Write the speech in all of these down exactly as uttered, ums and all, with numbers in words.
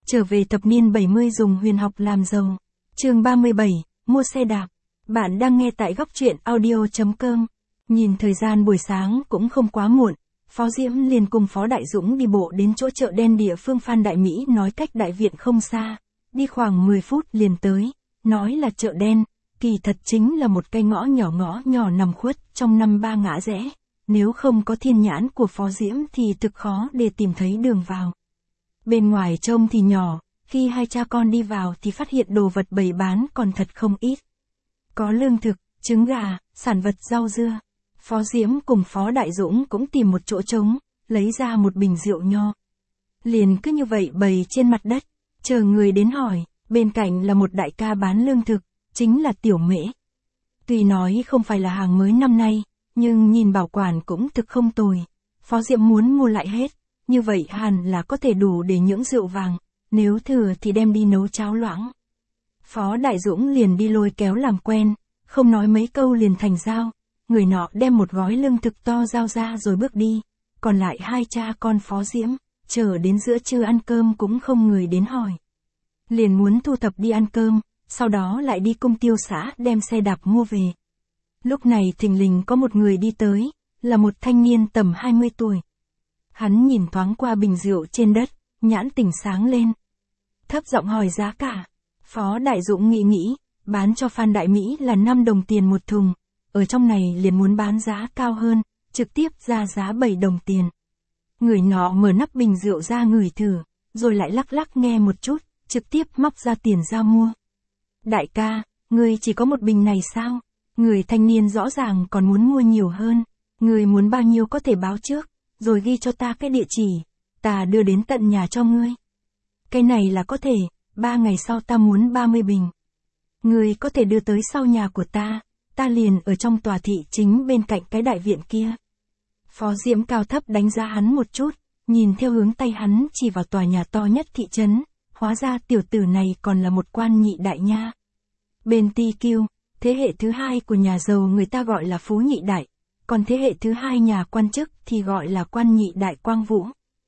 Trở về thập niên bảy mươi dùng huyền học làm giàu. Chương ba mươi bảy, mua xe đạp. Bạn đang nghe tại góc truyện audio chấm com. Nhìn thời gian buổi sáng cũng không quá muộn, Phó Diễm liền cùng Phó Đại Dũng đi bộ đến chỗ chợ đen địa phương Phan Đại Mỹ nói cách đại viện không xa, đi khoảng mười phút liền tới, nói là chợ đen, kỳ thật chính là một cái ngõ nhỏ ngõ nhỏ nằm khuất trong năm ba ngã rẽ, nếu không có thiên nhãn của Phó Diễm thì thực khó để tìm thấy đường vào. Bên ngoài trông thì nhỏ, khi hai cha con đi vào thì phát hiện đồ vật bày bán còn thật không ít. Có lương thực, trứng gà, sản vật rau dưa. Phó Diễm cùng Phó Đại Dũng cũng tìm một chỗ trống, lấy ra một bình rượu nho. Liền cứ như vậy bày trên mặt đất, chờ người đến hỏi, bên cạnh là một đại ca bán lương thực, chính là Tiểu Mễ. Tuy nói không phải là hàng mới năm nay, nhưng nhìn bảo quản cũng thực không tồi. Phó Diễm muốn mua lại hết, như vậy hẳn là có thể đủ để nhưỡng rượu vàng, nếu thừa thì đem đi nấu cháo loãng. Phó Đại Dũng liền đi lôi kéo làm quen, không nói mấy câu liền thành giao. Người nọ đem một gói lương thực to giao ra rồi bước đi, còn lại hai cha con Phó Diễm, chờ đến giữa trưa ăn cơm cũng không người đến hỏi. Liền muốn thu thập đi ăn cơm, sau đó lại đi cung tiêu xã đem xe đạp mua về. Lúc này thình lình có một người đi tới, là một thanh niên tầm hai mươi tuổi. Hắn nhìn thoáng qua bình rượu trên đất, nhãn tỉnh sáng lên. Thấp giọng hỏi giá cả. Phó Đại Dũng nghĩ nghĩ, bán cho Phan Đại Mỹ là năm đồng tiền một thùng. Ở trong này liền muốn bán giá cao hơn, trực tiếp ra giá bảy đồng tiền. Người nọ mở nắp bình rượu ra ngửi thử, rồi lại lắc lắc nghe một chút, trực tiếp móc ra tiền ra mua. Đại ca, người chỉ có một bình này sao? Người thanh niên rõ ràng còn muốn mua nhiều hơn. Người muốn bao nhiêu có thể báo trước, rồi ghi cho ta cái địa chỉ, ta đưa đến tận nhà cho ngươi. Cái này là có thể, ba ngày sau ta muốn ba mươi bình. Người có thể đưa tới sau nhà của ta. Ta liền ở trong tòa thị chính bên cạnh cái đại viện kia. Phó Diễm cao thấp đánh giá hắn một chút, nhìn theo hướng tay hắn chỉ vào tòa nhà to nhất thị trấn, hóa ra tiểu tử này còn là một quan nhị đại nha. Bên Ti Kiêu, thế hệ thứ hai của nhà giàu người ta gọi là phú nhị đại, còn thế hệ thứ hai nhà quan chức thì gọi là quan nhị đại Quang Vũ.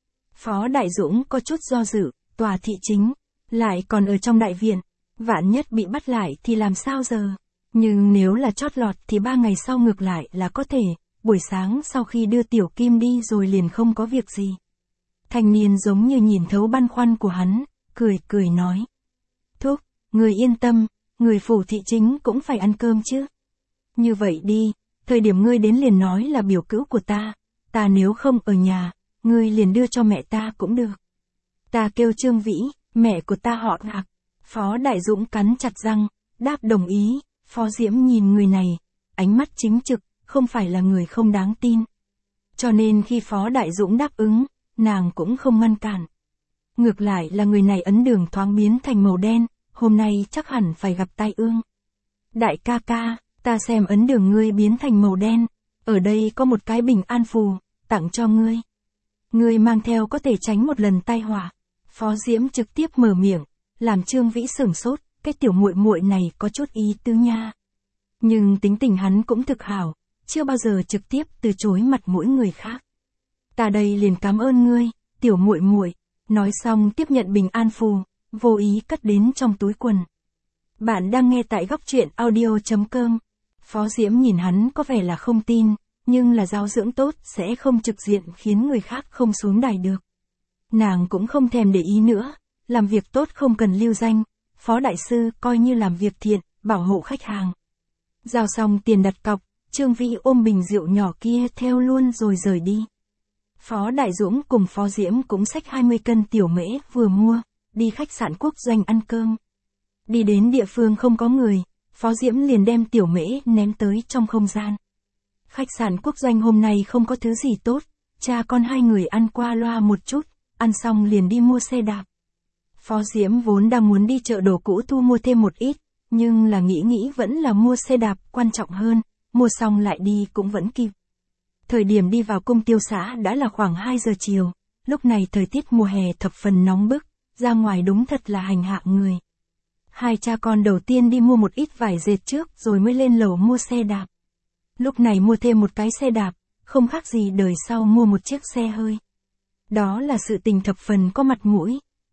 Phó Đại Dũng có chút do dự, tòa thị chính, lại còn ở trong đại viện, vạn nhất bị bắt lại thì làm sao giờ? Nhưng nếu là chót lọt thì ba ngày sau ngược lại là có thể, buổi sáng sau khi đưa Tiểu Kim đi rồi liền không có việc gì. Thanh niên giống như nhìn thấu băn khoăn của hắn, cười cười nói. Thúc, người yên tâm, người phủ thị chính cũng phải ăn cơm chứ. Như vậy đi, thời điểm ngươi đến liền nói là biểu cữu của ta, ta nếu không ở nhà, ngươi liền đưa cho mẹ ta cũng được. Ta kêu Trương Vĩ, mẹ của ta họ Ngạc. Phó Đại Dũng cắn chặt răng, đáp đồng ý. Phó Diễm nhìn người này, ánh mắt chính trực, không phải là người không đáng tin. Cho nên khi Phó Đại Dũng đáp ứng, nàng cũng không ngăn cản. Ngược lại là người này ấn đường thoáng biến thành màu đen, hôm nay chắc hẳn phải gặp tai ương. Đại ca ca, ta xem ấn đường ngươi biến thành màu đen, ở đây có một cái bình an phù, tặng cho ngươi. Ngươi mang theo có thể tránh một lần tai họa. Phó Diễm trực tiếp mở miệng, làm Trương Vĩ sửng sốt. Cái tiểu muội muội này có chút ý tứ nha. Nhưng tính tình hắn cũng thực hảo, chưa bao giờ trực tiếp từ chối mặt mũi người khác. Ta đây liền cảm ơn ngươi, tiểu muội muội. Nói xong tiếp nhận bình an phù, vô ý cất đến trong túi quần. Bạn đang nghe tại góc truyện audio chấm com. Phó Diễm nhìn hắn có vẻ là không tin, nhưng là giáo dưỡng tốt sẽ không trực diện khiến người khác không xuống đài được. Nàng cũng không thèm để ý nữa, làm việc tốt không cần lưu danh. Phó Đại Sư coi như làm việc thiện, bảo hộ khách hàng. Giao xong tiền đặt cọc, Trương Vĩ ôm bình rượu nhỏ kia theo luôn rồi rời đi. Phó Đại Dũng cùng Phó Diễm cũng xách hai mươi cân tiểu mễ vừa mua, đi khách sạn Quốc Doanh ăn cơm. Đi đến địa phương không có người, Phó Diễm liền đem tiểu mễ ném tới trong không gian. Khách sạn Quốc Doanh hôm nay không có thứ gì tốt, cha con hai người ăn qua loa một chút, ăn xong liền đi mua xe đạp. Phó Diễm vốn đang muốn đi chợ đồ cũ thu mua thêm một ít, nhưng là nghĩ nghĩ vẫn là mua xe đạp quan trọng hơn, mua xong lại đi cũng vẫn kịp. Thời điểm đi vào cung tiêu xã đã là khoảng hai giờ chiều, lúc này thời tiết mùa hè thập phần nóng bức, ra ngoài đúng thật là hành hạ người. Hai cha con đầu tiên đi mua một ít vải dệt trước rồi mới lên lầu mua xe đạp. Lúc này mua thêm một cái xe đạp, không khác gì đời sau mua một chiếc xe hơi. Đó là sự tình thập phần có mặt mũi.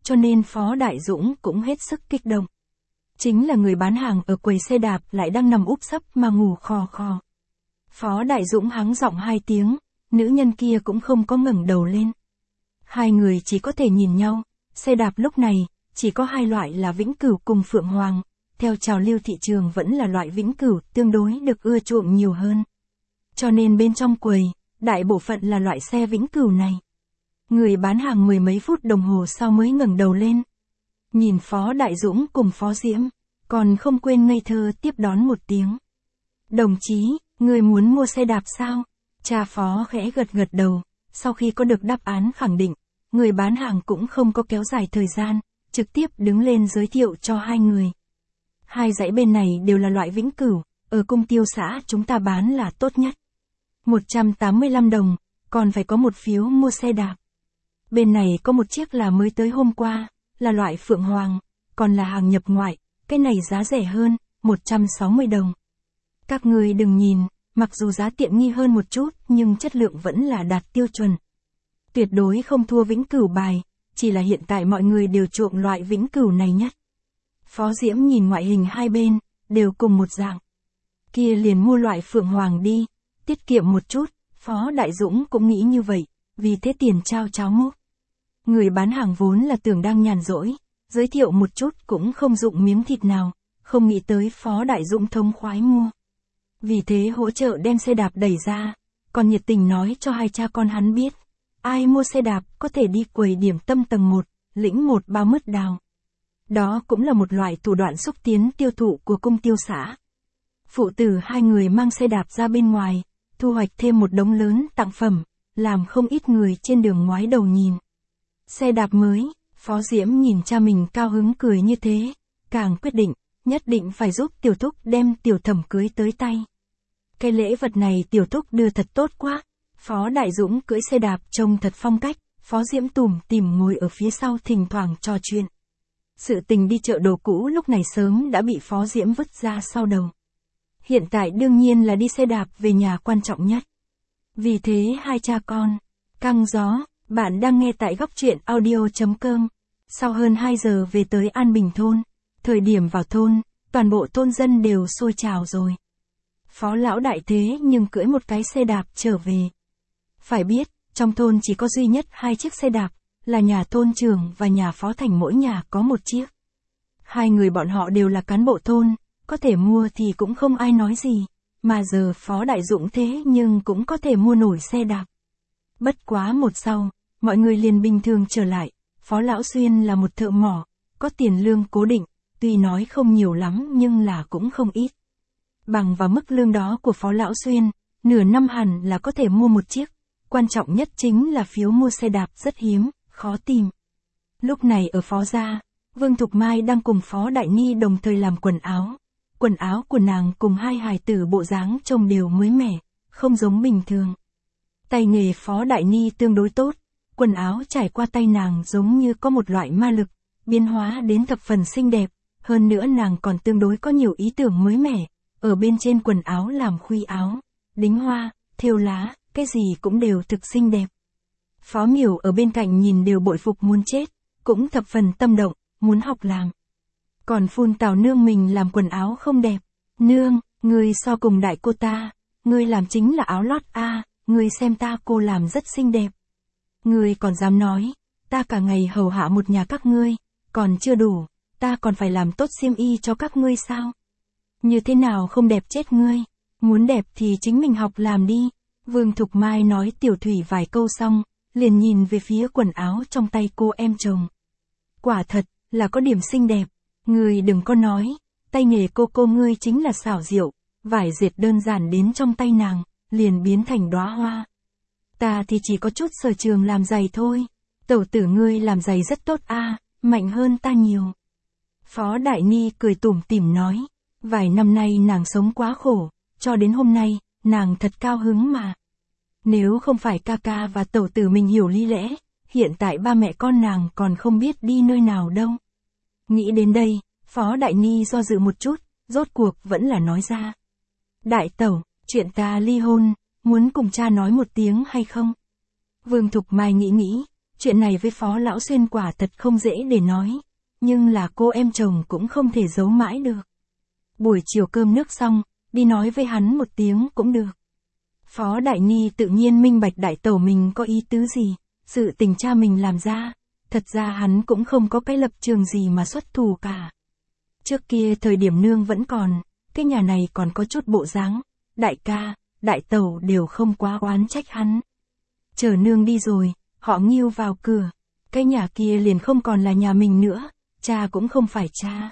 cho nên Phó Đại Dũng cũng hết sức kích động. Chính là người bán hàng ở quầy xe đạp lại đang nằm úp sấp mà ngủ khò khò. Phó Đại Dũng hắng giọng hai tiếng, nữ nhân kia cũng không có ngẩng đầu lên. Hai người chỉ có thể nhìn nhau, xe đạp lúc này, chỉ có hai loại là Vĩnh Cửu cùng Phượng Hoàng, theo trào lưu thị trường vẫn là loại Vĩnh Cửu tương đối được ưa chuộng nhiều hơn. Cho nên bên trong quầy, đại bộ phận là loại xe Vĩnh Cửu này. Người bán hàng mười mấy phút đồng hồ sau mới ngẩng đầu lên. Nhìn Phó Đại Dũng cùng Phó Diễm, còn không quên ngây thơ tiếp đón một tiếng. Đồng chí, người muốn mua xe đạp sao? Cha Phó khẽ gật gật đầu, sau khi có được đáp án khẳng định, người bán hàng cũng không có kéo dài thời gian, trực tiếp đứng lên giới thiệu cho hai người. Hai dãy bên này đều là loại Vĩnh Cửu, ở Cung Tiêu xã chúng ta bán là tốt nhất. một trăm tám mươi lăm đồng, còn phải có một phiếu mua xe đạp. Bên này có một chiếc là mới tới hôm qua, là loại Phượng Hoàng, còn là hàng nhập ngoại, cái này giá rẻ hơn, một trăm sáu mươi đồng. Các người đừng nhìn, mặc dù giá tiện nghi hơn một chút nhưng chất lượng vẫn là đạt tiêu chuẩn. Tuyệt đối không thua Vĩnh Cửu bài, chỉ là hiện tại mọi người đều chuộng loại Vĩnh Cửu này nhất. Phó Diễm nhìn ngoại hình hai bên, đều cùng một dạng. Kia liền mua loại Phượng Hoàng đi, tiết kiệm một chút, Phó Đại Dũng cũng nghĩ như vậy, vì thế tiền trao cháo múc. Người bán hàng vốn là tưởng đang nhàn rỗi, giới thiệu một chút cũng không dụng miếng thịt nào, không nghĩ tới Phó Đại Dũng thống khoái mua. Vì thế hỗ trợ đem xe đạp đẩy ra, còn nhiệt tình nói cho hai cha con hắn biết, ai mua xe đạp có thể đi quầy điểm tâm tầng một, lĩnh một bao mứt đào. Đó cũng là một loại thủ đoạn xúc tiến tiêu thụ của Cung Tiêu xã. Phụ tử hai người mang xe đạp ra bên ngoài, thu hoạch thêm một đống lớn tặng phẩm, làm không ít người trên đường ngoái đầu nhìn. Xe đạp mới, Phó Diễm nhìn cha mình cao hứng cười như thế, càng quyết định, nhất định phải giúp tiểu thúc đem tiểu thẩm cưới tới tay. Cái lễ vật này tiểu thúc đưa thật tốt quá. Phó Đại Dũng cưỡi xe đạp trông thật phong cách, Phó Diễm tủm tỉm ngồi ở phía sau thỉnh thoảng trò chuyện. Sự tình đi chợ đồ cũ lúc này sớm đã bị Phó Diễm vứt ra sau đầu. Hiện tại đương nhiên là đi xe đạp về nhà quan trọng nhất. Vì thế hai cha con, căng gió, bạn đang nghe tại góc truyện audio chấm com. Sau hơn hai giờ về tới An Bình thôn, thời điểm vào thôn, toàn bộ thôn dân đều sôi trào rồi. Phó lão đại thế nhưng cưỡi một cái xe đạp trở về. Phải biết, trong thôn chỉ có duy nhất hai chiếc xe đạp, là nhà thôn trưởng và nhà Phó Thành mỗi nhà có một chiếc. Hai người bọn họ đều là cán bộ thôn, có thể mua thì cũng không ai nói gì, mà giờ Phó Đại Dũng thế nhưng cũng có thể mua nổi xe đạp. Bất quá một sau, mọi người liền bình thường trở lại, Phó Lão Xuyên là một thợ mỏ, có tiền lương cố định, tuy nói không nhiều lắm nhưng là cũng không ít. Bằng vào mức lương đó của Phó Lão Xuyên, nửa năm hẳn là có thể mua một chiếc, quan trọng nhất chính là phiếu mua xe đạp rất hiếm, khó tìm. Lúc này ở Phó gia, Vương Thục Mai đang cùng Phó Đại Ni đồng thời làm quần áo. Quần áo của nàng cùng hai hài tử bộ dáng trông đều mới mẻ, không giống bình thường. Tay nghề Phó Đại Ni tương đối tốt, quần áo trải qua tay nàng giống như có một loại ma lực, biến hóa đến thập phần xinh đẹp, hơn nữa nàng còn tương đối có nhiều ý tưởng mới mẻ, ở bên trên quần áo làm khuy áo, đính hoa, thêu lá, cái gì cũng đều thực xinh đẹp. Phó Miểu ở bên cạnh nhìn đều bội phục muốn chết, cũng thập phần tâm động, muốn học làm. Còn phun tào nương mình làm quần áo không đẹp. Nương, ngươi so cùng đại cô ta, ngươi làm chính là áo lót a, à, ngươi xem ta cô làm rất xinh đẹp. Ngươi còn dám nói, ta cả ngày hầu hạ một nhà các ngươi, còn chưa đủ, ta còn phải làm tốt xiêm y cho các ngươi sao? Như thế nào không đẹp chết ngươi, muốn đẹp thì chính mình học làm đi. Vương Thục Mai nói tiểu thủy vài câu xong, liền nhìn về phía quần áo trong tay cô em chồng. Quả thật, là có điểm xinh đẹp. Ngươi đừng có nói, tay nghề cô cô ngươi chính là xảo diệu, vải dệt đơn giản đến trong tay nàng, liền biến thành đóa hoa. Ta thì chỉ có chút sở trường làm giày thôi, tẩu tử ngươi làm giày rất tốt a, à, mạnh hơn ta nhiều. Phó Đại Ni cười tủm tỉm nói, vài năm nay nàng sống quá khổ, cho đến hôm nay, nàng thật cao hứng mà. Nếu không phải ca ca và tẩu tử mình hiểu lý lẽ, hiện tại ba mẹ con nàng còn không biết đi nơi nào đâu. Nghĩ đến đây, Phó Đại Ni do dự một chút, rốt cuộc vẫn là nói ra. Đại tẩu, chuyện ta ly hôn, muốn cùng cha nói một tiếng hay không? Vương Thục Mai nghĩ nghĩ, Chuyện này với Phó Lão Xuyên quả thật không dễ để nói, nhưng là cô em chồng cũng không thể giấu mãi được. Buổi chiều cơm nước xong, đi nói với hắn một tiếng cũng được. Phó Đại Ni tự nhiên minh bạch đại tẩu mình có ý tứ gì, sự tình cha mình làm ra, thật ra hắn cũng không có cái lập trường gì mà xuất thủ cả. Trước kia thời điểm nương vẫn còn, cái nhà này còn có chút bộ dáng, đại ca, đại tẩu đều không quá oán trách hắn. Chờ nương đi rồi, họ nghiêu vào cửa, cái nhà kia liền không còn là nhà mình nữa, cha cũng không phải cha.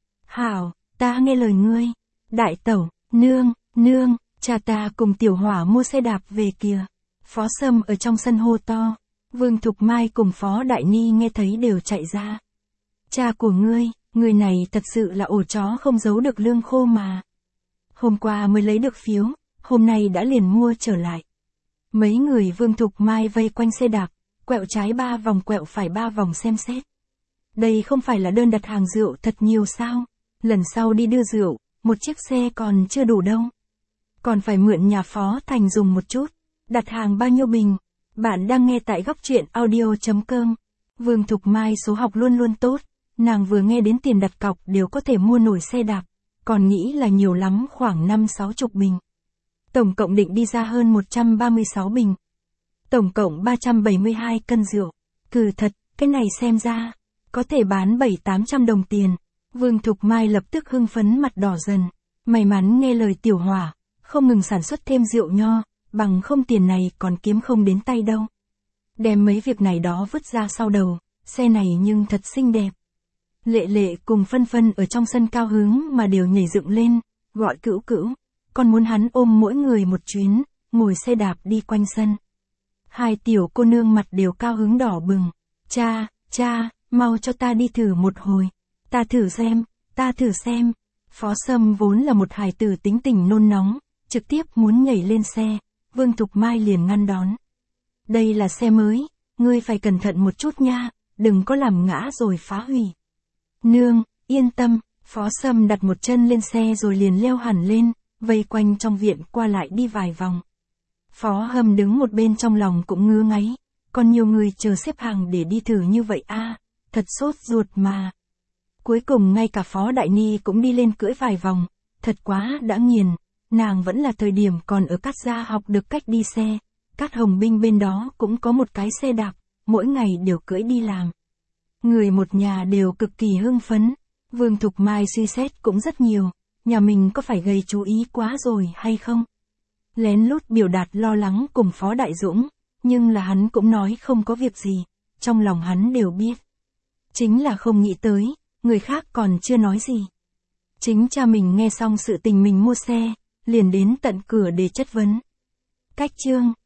Hảo, ta nghe lời ngươi. Đại tẩu, nương, nương, cha ta cùng Tiểu Hỏa mua xe đạp về kìa. Phó Sâm ở trong sân hô to. Vương Thục Mai cùng Phó Đại Ni nghe thấy đều chạy ra. Cha của ngươi, người này thật sự là ổ chó không giấu được lương khô mà. Hôm qua mới lấy được phiếu, hôm nay đã liền mua trở lại. Mấy người Vương Thục Mai vây quanh xe đạp, quẹo trái ba vòng quẹo phải ba vòng xem xét. Đây không phải là đơn đặt hàng rượu thật nhiều sao? Lần sau đi đưa rượu, một chiếc xe còn chưa đủ đâu. Còn phải mượn nhà Phó Thành dùng một chút. Đặt hàng bao nhiêu bình? Bạn đang nghe tại góc truyện audio chấm com. Vương Thục Mai số học luôn luôn tốt, nàng vừa nghe đến tiền đặt cọc đều có thể mua nổi xe đạp, còn nghĩ là nhiều lắm khoảng năm sáu chục bình. Tổng cộng định đi ra hơn một trăm ba mươi sáu bình. Tổng cộng ba trăm bảy mươi hai cân rượu. Cừ thật, cái này xem ra, có thể bán bảy tám trăm đồng tiền. Vương Thục Mai lập tức hưng phấn mặt đỏ dần. May mắn nghe lời Tiểu Hỏa, không ngừng sản xuất thêm rượu nho, bằng không tiền này còn kiếm không đến tay đâu. Đem mấy việc này đó vứt ra sau đầu, xe này nhưng thật xinh đẹp. Lệ Lệ cùng Phân Phân ở trong sân cao hứng mà đều nhảy dựng lên, gọi Cữu Cữu, còn muốn hắn ôm mỗi người một chuyến, ngồi xe đạp đi quanh sân. Hai tiểu cô nương mặt đều cao hứng đỏ bừng. Cha, cha, mau cho ta đi thử một hồi. Ta thử xem, ta thử xem. Phó Sâm vốn là một hài tử tính tình nôn nóng, trực tiếp muốn nhảy lên xe. Vương Thục Mai liền ngăn đón. Đây là xe mới, ngươi phải cẩn thận một chút nha, đừng có làm ngã rồi phá hủy. Nương, yên tâm, Phó Sâm đặt một chân lên xe rồi liền leo hẳn lên, vây quanh trong viện qua lại đi vài vòng. Phó Hâm đứng một bên trong lòng cũng ngứa ngáy, còn nhiều người chờ xếp hàng để đi thử như vậy a, à, thật sốt ruột mà. Cuối cùng ngay cả Phó Đại Ni cũng đi lên cưỡi vài vòng, thật quá đã nghiền, nàng vẫn là thời điểm còn ở Cát Gia học được cách đi xe, Cát Hồng Binh bên đó cũng có một cái xe đạp, mỗi ngày đều cưỡi đi làm. Người một nhà đều cực kỳ hưng phấn, Vương Thục Mai suy xét cũng rất nhiều, nhà mình có phải gây chú ý quá rồi hay không? Lén lút biểu đạt lo lắng cùng Phó Đại Dũng, nhưng là hắn cũng nói không có việc gì, trong lòng hắn đều biết. Chính là không nghĩ tới, người khác còn chưa nói gì. Chính cha mình nghe xong sự tình mình mua xe, liền đến tận cửa để chất vấn. Cách chương